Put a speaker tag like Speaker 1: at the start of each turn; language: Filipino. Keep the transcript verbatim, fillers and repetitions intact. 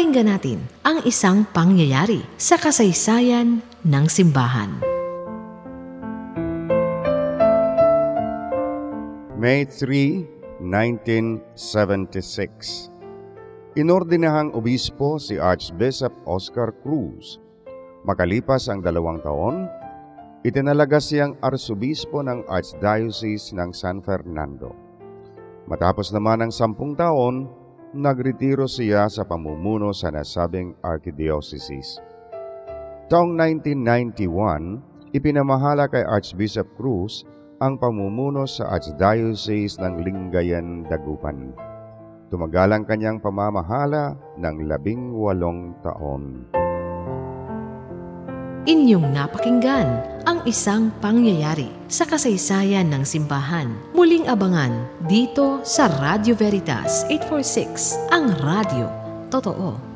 Speaker 1: Pakinggan natin ang isang pangyayari sa kasaysayan ng simbahan.
Speaker 2: May third, nineteen seventy-six. Inordinahang obispo si Archbishop Oscar Cruz. Makalipas ang dalawang taon, itinalaga siyang arsobispo ng Archdiocese ng San Fernando. Matapos naman ang sampung taon, nagretiro siya sa pamumuno sa nasabing archdiocese. Taong nineteen ninety-one, ipinamahala kay Archbishop Cruz ang pamumuno sa Archdiocese ng Lingayen, Dagupan. Tumagal ang kanyang pamamahala ng labing walong taon.
Speaker 1: Inyong napakinggan ang isang pangyayari sa kasaysayan ng simbahan. Muling abangan dito sa Radio Veritas eight forty-six, ang radyo totoo.